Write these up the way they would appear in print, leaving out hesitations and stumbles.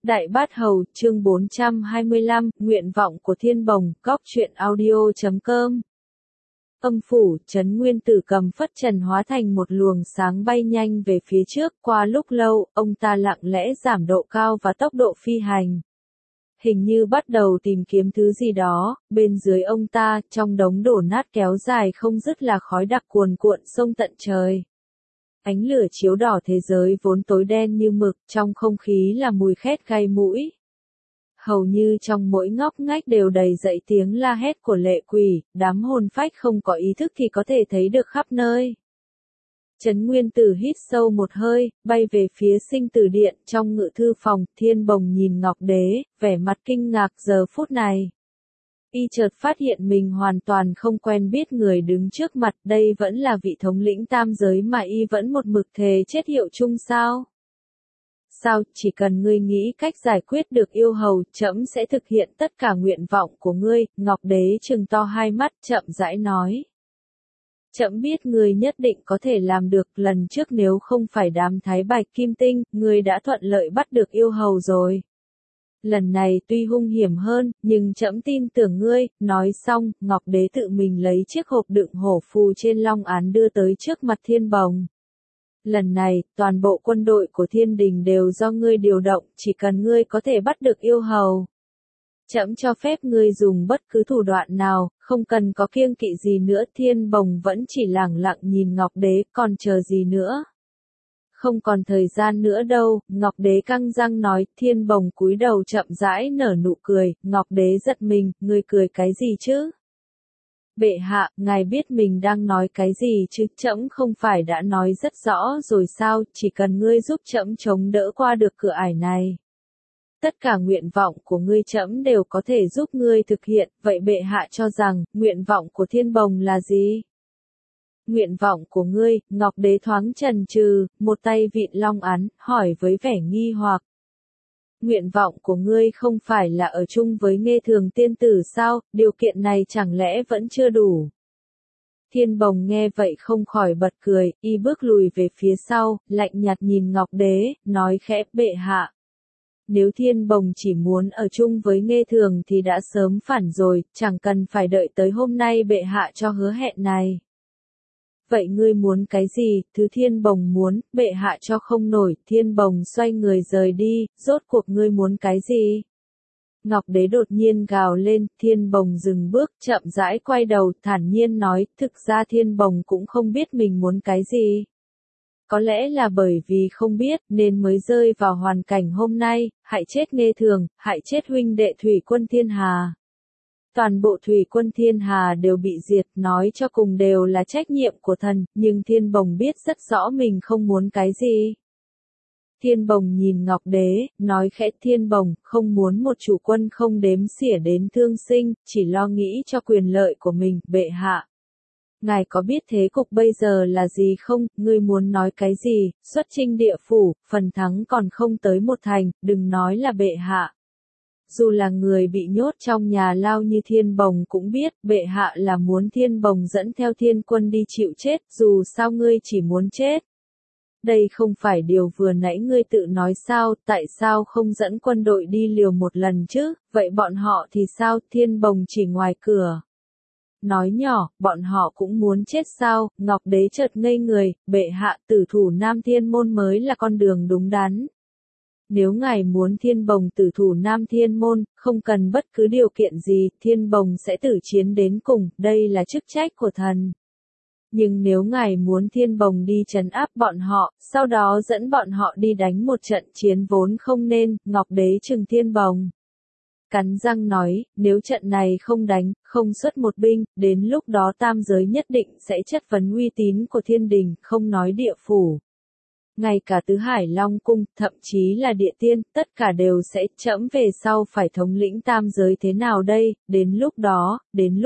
Đại Bát Hầu, chương 425, nguyện vọng của Thiên Bồng, góc truyện audio.com. Âm phủ, Trấn Nguyên Tử cầm phất trần hóa thành một luồng sáng bay nhanh về phía trước, qua lúc lâu, ông ta lặng lẽ giảm độ cao và tốc độ phi hành. Hình như bắt đầu tìm kiếm thứ gì đó, bên dưới ông ta, trong đống đổ nát kéo dài không dứt là khói đặc cuồn cuộn sông tận trời. Ánh lửa chiếu đỏ thế giới vốn tối đen như mực, trong không khí là mùi khét gai mũi. Hầu như trong mỗi ngóc ngách đều đầy dậy tiếng la hét của lệ quỷ, đám hồn phách không có ý thức thì có thể thấy được khắp nơi. Trấn Nguyên Tử hít sâu một hơi, bay về phía sinh tử điện, trong ngự thư phòng, Thiên Bồng nhìn Ngọc Đế, vẻ mặt kinh ngạc giờ phút này. Y chợt phát hiện mình hoàn toàn không quen biết người đứng trước mặt, đây vẫn là vị thống lĩnh tam giới mà y vẫn một mực thề chết hiệu chung sao? Sao, chỉ cần ngươi nghĩ cách giải quyết được yêu hầu, trẫm sẽ thực hiện tất cả nguyện vọng của ngươi, Ngọc Đế trừng to hai mắt, chậm rãi nói. Trẫm biết ngươi nhất định có thể làm được, lần trước nếu không phải đám thái bạch kim tinh, ngươi đã thuận lợi bắt được yêu hầu rồi. Lần này tuy hung hiểm hơn, nhưng trẫm tin tưởng ngươi, nói xong, Ngọc Đế tự mình lấy chiếc hộp đựng hổ phù trên long án đưa tới trước mặt Thiên Bồng. Lần này, toàn bộ quân đội của thiên đình đều do ngươi điều động, chỉ cần ngươi có thể bắt được yêu hầu. Trẫm cho phép ngươi dùng bất cứ thủ đoạn nào, không cần có kiêng kỵ gì nữa. Thiên Bồng vẫn chỉ lẳng lặng nhìn Ngọc Đế, còn chờ gì nữa? Không còn thời gian nữa đâu, Ngọc Đế căng răng nói. Thiên Bồng cúi đầu chậm rãi nở nụ cười, Ngọc Đế giật mình, ngươi cười cái gì chứ? Bệ hạ, ngài biết mình đang nói cái gì chứ, trẫm không phải đã nói rất rõ rồi sao, chỉ cần ngươi giúp trẫm chống đỡ qua được cửa ải này. Tất cả nguyện vọng của ngươi trẫm đều có thể giúp ngươi thực hiện, vậy bệ hạ cho rằng, nguyện vọng của Thiên Bồng là gì? Nguyện vọng của ngươi, Ngọc Đế thoáng chần chừ, một tay vịn long án, hỏi với vẻ nghi hoặc. Nguyện vọng của ngươi không phải là ở chung với Nghê Thường tiên tử sao, điều kiện này chẳng lẽ vẫn chưa đủ. Thiên Bồng nghe vậy không khỏi bật cười, y bước lùi về phía sau, lạnh nhạt nhìn Ngọc Đế, nói khẽ, bệ hạ. Nếu Thiên Bồng chỉ muốn ở chung với Nghê Thường thì đã sớm phản rồi, chẳng cần phải đợi tới hôm nay bệ hạ cho hứa hẹn này. Vậy ngươi muốn cái gì? Thứ Thiên Bồng muốn, bệ hạ cho không nổi. Thiên Bồng xoay người rời đi, rốt cuộc ngươi muốn cái gì? Ngọc Đế đột nhiên gào lên, Thiên Bồng dừng bước, chậm rãi quay đầu, thản nhiên nói, thực ra Thiên Bồng cũng không biết mình muốn cái gì. Có lẽ là bởi vì không biết, nên mới rơi vào hoàn cảnh hôm nay, hại chết Nghê Thường, hại chết huynh đệ thủy quân thiên hà. Toàn bộ thủy quân thiên hà đều bị diệt, nói cho cùng đều là trách nhiệm của thần, nhưng Thiên Bồng biết rất rõ mình không muốn cái gì. Thiên Bồng nhìn Ngọc Đế, nói khẽ, Thiên Bồng không muốn một chủ quân không đếm xỉa đến thương sinh, chỉ lo nghĩ cho quyền lợi của mình, bệ hạ. Ngài có biết thế cục bây giờ là gì không, ngươi muốn nói cái gì, xuất chinh địa phủ, phần thắng còn không tới một thành, đừng nói là bệ hạ. Dù là người bị nhốt trong nhà lao như Thiên Bồng cũng biết, bệ hạ là muốn Thiên Bồng dẫn theo thiên quân đi chịu chết, dù sao ngươi chỉ muốn chết. Đây không phải điều vừa nãy ngươi tự nói sao, tại sao không dẫn quân đội đi liều một lần chứ, vậy bọn họ thì sao, Thiên Bồng chỉ ngoài cửa. Nói nhỏ, bọn họ cũng muốn chết sao, Ngọc Đế chợt ngây người, bệ hạ, tử thủ Nam Thiên Môn mới là con đường đúng đắn. Nếu ngài muốn Thiên Bồng tử thủ Nam Thiên Môn, không cần bất cứ điều kiện gì, Thiên Bồng sẽ tử chiến đến cùng, đây là chức trách của thần. Nhưng nếu ngài muốn Thiên Bồng đi trấn áp bọn họ, sau đó dẫn bọn họ đi đánh một trận chiến vốn không nên, Ngọc Đế trừng Thiên Bồng. Cắn răng nói, nếu trận này không đánh, không xuất một binh, đến lúc đó tam giới nhất định sẽ chất vấn uy tín của thiên đình, không nói địa phủ. Ngay cả tứ hải long cung, thậm chí là địa tiên, tất cả đều sẽ trẫm về sau phải thống lĩnh tam giới thế nào đây, đến lúc đó.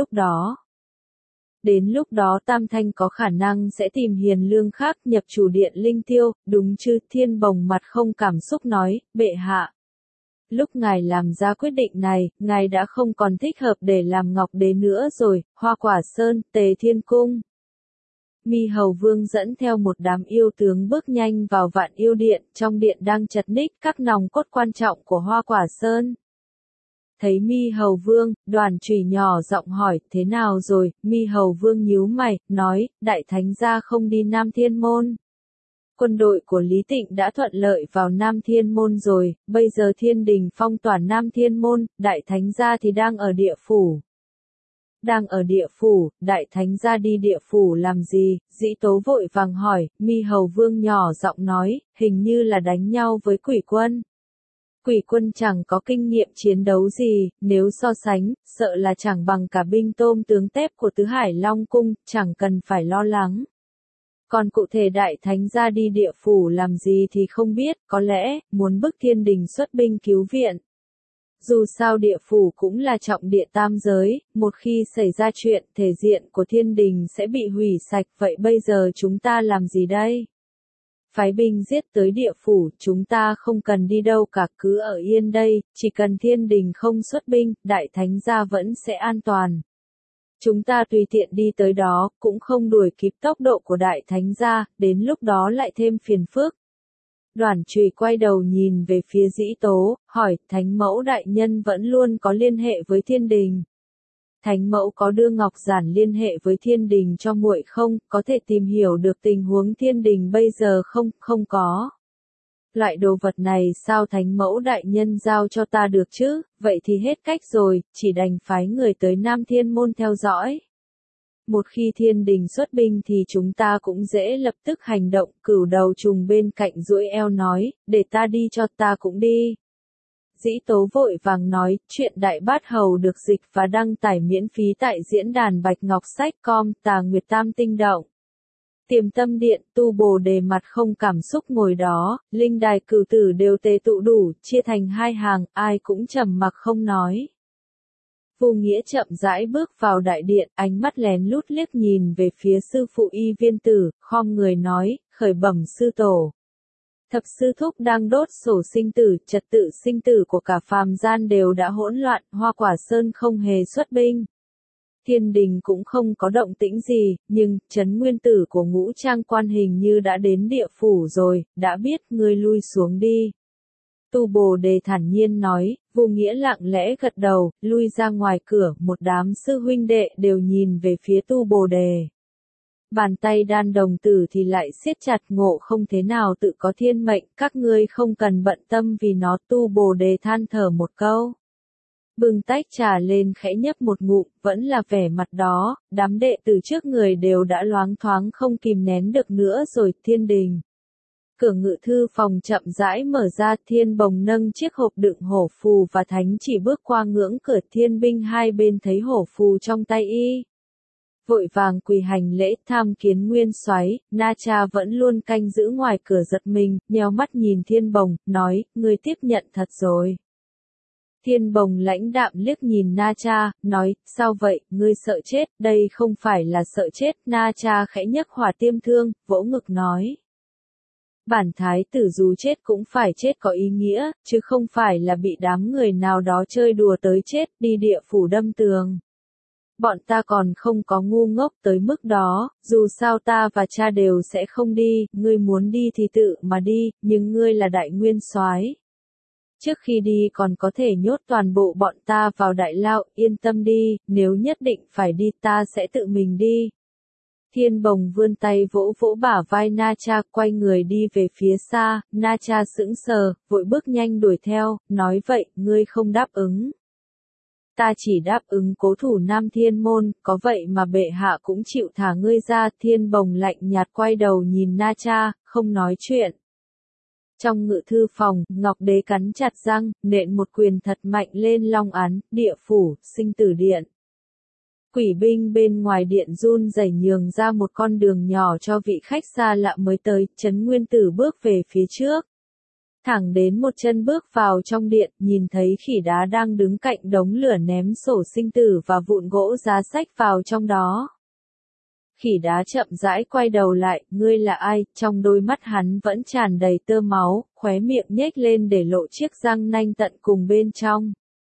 Đến lúc đó Tam Thanh có khả năng sẽ tìm hiền lương khác nhập chủ điện linh tiêu, đúng chứ, Thiên Bồng mặt không cảm xúc nói, bệ hạ. Lúc ngài làm ra quyết định này, ngài đã không còn thích hợp để làm Ngọc Đế nữa rồi, Hoa Quả Sơn, Tề Thiên Cung. Mi Hầu Vương dẫn theo một đám yêu tướng bước nhanh vào Vạn Yêu Điện, trong điện đang chật ních các nòng cốt quan trọng của Hoa Quả Sơn. Thấy Mi Hầu Vương, Đoàn Chùy nhỏ giọng hỏi, thế nào rồi? Mi Hầu Vương nhíu mày, nói, đại thánh gia không đi Nam Thiên Môn. Quân đội của Lý Tịnh đã thuận lợi vào Nam Thiên Môn rồi, bây giờ thiên đình phong tỏa Nam Thiên Môn, đại thánh gia thì đang ở địa phủ. Đang ở địa phủ, đại thánh gia đi địa phủ làm gì? Dĩ Tố vội vàng hỏi. Mi Hầu Vương nhỏ giọng nói, hình như là đánh nhau với quỷ quân. Quỷ quân chẳng có kinh nghiệm chiến đấu gì, nếu so sánh, sợ là chẳng bằng cả binh tôm tướng tép của Tứ Hải Long Cung, chẳng cần phải lo lắng. Còn cụ thể đại thánh gia đi địa phủ làm gì thì không biết, có lẽ, muốn bức thiên đình xuất binh cứu viện. Dù sao địa phủ cũng là trọng địa tam giới, một khi xảy ra chuyện, thể diện của thiên đình sẽ bị hủy sạch, vậy bây giờ chúng ta làm gì đây? Phái binh giết tới địa phủ, chúng ta không cần đi đâu cả, cứ ở yên đây, chỉ cần thiên đình không xuất binh, đại thánh gia vẫn sẽ an toàn. Chúng ta tùy tiện đi tới đó, cũng không đuổi kịp tốc độ của đại thánh gia, đến lúc đó lại thêm phiền phức. Đoàn Chùy quay đầu nhìn về phía Dĩ Tố, hỏi, Thánh Mẫu đại nhân vẫn luôn có liên hệ với thiên đình. Thánh Mẫu có đưa Ngọc Giản liên hệ với thiên đình cho muội không, có thể tìm hiểu được tình huống thiên đình bây giờ không, không có. Loại đồ vật này sao Thánh Mẫu đại nhân giao cho ta được chứ, vậy thì hết cách rồi, chỉ đành phái người tới Nam Thiên Môn theo dõi. Một khi thiên đình xuất binh thì chúng ta cũng dễ lập tức hành động. Cửu Đầu Trùng bên cạnh duỗi eo nói, để ta đi cho, ta cũng đi. Dĩ Tố vội vàng nói, chuyện Đại Bát Hầu được dịch và đăng tải miễn phí tại diễn đàn Bạch Ngọc Sách.com, Tà Nguyệt Tam Tinh Động. Tiềm Tâm Điện, Tu Bồ Đề mặt không cảm xúc ngồi đó, linh đài cửu tử đều tề tụ đủ, chia thành hai hàng, ai cũng trầm mặc không nói. Vô Nghĩa chậm rãi bước vào đại điện, ánh mắt lén lút liếc nhìn về phía sư phụ Y Viên Tử, khom người nói, khởi bẩm sư tổ. Thập sư thúc đang đốt sổ sinh tử, trật tự sinh tử của cả phàm gian đều đã hỗn loạn, Hoa Quả Sơn không hề xuất binh. Thiên đình cũng không có động tĩnh gì, nhưng, Trấn Nguyên Tử của Ngũ Trang Quan hình như đã đến địa phủ rồi, đã biết, ngươi lui xuống đi. Tu Bồ Đề thản nhiên nói, Vô Nghĩa lặng lẽ gật đầu, lui ra ngoài cửa, một đám sư huynh đệ đều nhìn về phía Tu Bồ Đề. Bàn tay Đan Đồng Tử thì lại siết chặt, Ngộ Không thế nào tự có thiên mệnh, các ngươi không cần bận tâm vì nó. Tu Bồ Đề than thở một câu. Bưng tách trà lên khẽ nhấp một ngụm, vẫn là vẻ mặt đó, đám đệ tử trước người đều đã loáng thoáng không kìm nén được nữa rồi. Thiên đình. Cửa ngự thư phòng chậm rãi mở ra, Thiên Bồng nâng chiếc hộp đựng hổ phù và thánh chỉ bước qua ngưỡng cửa. Thiên binh hai bên thấy hổ phù trong tay y, vội vàng quỳ hành lễ. Tham kiến nguyên soái. Na Cha vẫn luôn canh giữ ngoài cửa giật mình, nheo mắt nhìn Thiên Bồng, nói, ngươi tiếp nhận thật rồi. Thiên Bồng lãnh đạm liếc nhìn Na Cha, nói, sao vậy, ngươi sợ chết? Đây không phải là sợ chết. Na Cha khẽ nhấc hỏa tiêm thương, vỗ ngực nói. Bản thái tử dù chết cũng phải chết có ý nghĩa, chứ không phải là bị đám người nào đó chơi đùa tới chết, đi địa phủ đâm tường. Bọn ta còn không có ngu ngốc tới mức đó, dù sao ta và cha đều sẽ không đi, ngươi muốn đi thì tự mà đi, nhưng ngươi là đại nguyên soái. Trước khi đi còn có thể nhốt toàn bộ bọn ta vào đại lao, yên tâm đi, nếu nhất định phải đi ta sẽ tự mình đi. Thiên Bồng vươn tay vỗ vỗ bả vai Na Cha, quay người đi về phía xa. Na Cha sững sờ, vội bước nhanh đuổi theo, nói vậy, ngươi không đáp ứng. Ta chỉ đáp ứng cố thủ Nam Thiên Môn, có vậy mà bệ hạ cũng chịu thả ngươi ra. Thiên Bồng lạnh nhạt quay đầu nhìn Na Cha, không nói chuyện. Trong ngự thư phòng, Ngọc Đế cắn chặt răng, nện một quyền thật mạnh lên long án, địa phủ, sinh tử điện. Quỷ binh bên ngoài điện run rẩy nhường ra một con đường nhỏ cho vị khách xa lạ mới tới. Trấn Nguyên Tử bước về phía trước. Thẳng đến một chân bước vào trong điện, nhìn thấy Khỉ Đá đang đứng cạnh đống lửa ném sổ sinh tử và vụn gỗ giá sách vào trong đó. Khỉ Đá chậm rãi quay đầu lại, ngươi là ai? Trong đôi mắt hắn vẫn tràn đầy tơ máu, khóe miệng nhếch lên để lộ chiếc răng nanh tận cùng bên trong.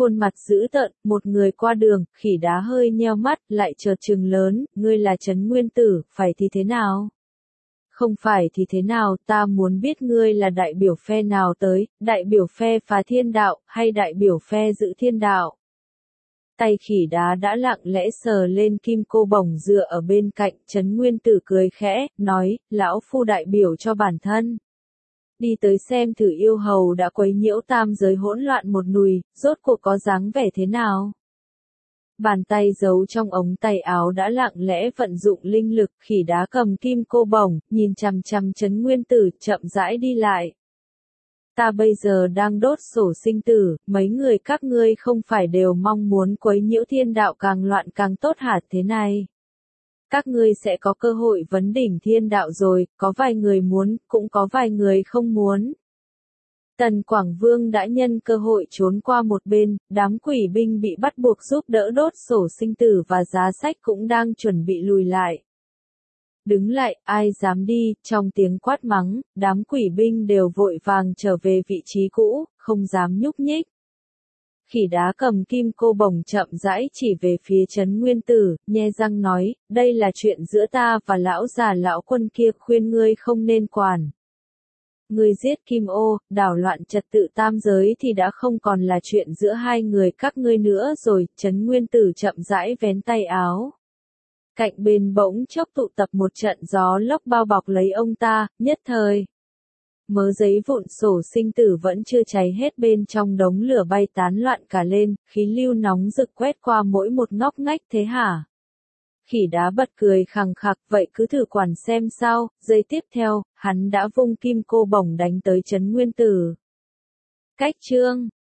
khuôn mặt dữ tợn, một người qua đường, khỉ đá hơi nheo mắt, lại chợt trừng lớn, ngươi là Trấn Nguyên Tử, phải thì thế nào? Không phải thì thế nào, ta muốn biết ngươi là đại biểu phe nào tới, đại biểu phe phá thiên đạo, hay đại biểu phe giữ thiên đạo? Tay khỉ đá đã lặng lẽ sờ lên kim cô bổng dựa ở bên cạnh, Trấn Nguyên Tử cười khẽ, nói, lão phu đại biểu cho bản thân. Đi tới xem thử yêu hầu đã quấy nhiễu tam giới hỗn loạn một nùi, rốt cuộc có dáng vẻ thế nào? Bàn tay giấu trong ống tay áo đã lặng lẽ vận dụng linh lực, khỉ đá cầm kim cô bổng, nhìn chằm chằm Trấn Nguyên Tử, chậm rãi đi lại. Ta bây giờ đang đốt sổ sinh tử, mấy người các ngươi không phải đều mong muốn quấy nhiễu thiên đạo càng loạn càng tốt hả thế này? Các ngươi sẽ có cơ hội vấn đỉnh thiên đạo rồi, có vài người muốn, cũng có vài người không muốn. Tần Quảng Vương đã nhân cơ hội trốn qua một bên, đám quỷ binh bị bắt buộc giúp đỡ đốt sổ sinh tử và giá sách cũng đang chuẩn bị lùi lại. Đứng lại, ai dám đi, trong tiếng quát mắng, đám quỷ binh đều vội vàng trở về vị trí cũ, không dám nhúc nhích. Khỉ đá cầm kim cô bổng chậm rãi chỉ về phía Trấn Nguyên Tử, nhe răng nói, đây là chuyện giữa ta và lão già lão quân kia, khuyên ngươi không nên quản. Ngươi giết Kim Ô, đảo loạn trật tự tam giới thì đã không còn là chuyện giữa hai người các ngươi nữa rồi, Trấn Nguyên Tử chậm rãi vén tay áo. Cạnh bên bỗng chốc tụ tập một trận gió lốc bao bọc lấy ông ta, nhất thời. Mớ giấy vụn sổ sinh tử vẫn chưa cháy hết bên trong đống lửa bay tán loạn cả lên, khí lưu nóng rực quét qua mỗi một ngóc ngách thế hả? Khỉ đá bật cười khằng khặc, vậy cứ thử quản xem sao, giây tiếp theo, hắn đã vung kim cô bổng đánh tới Trấn Nguyên Tử. Cách chương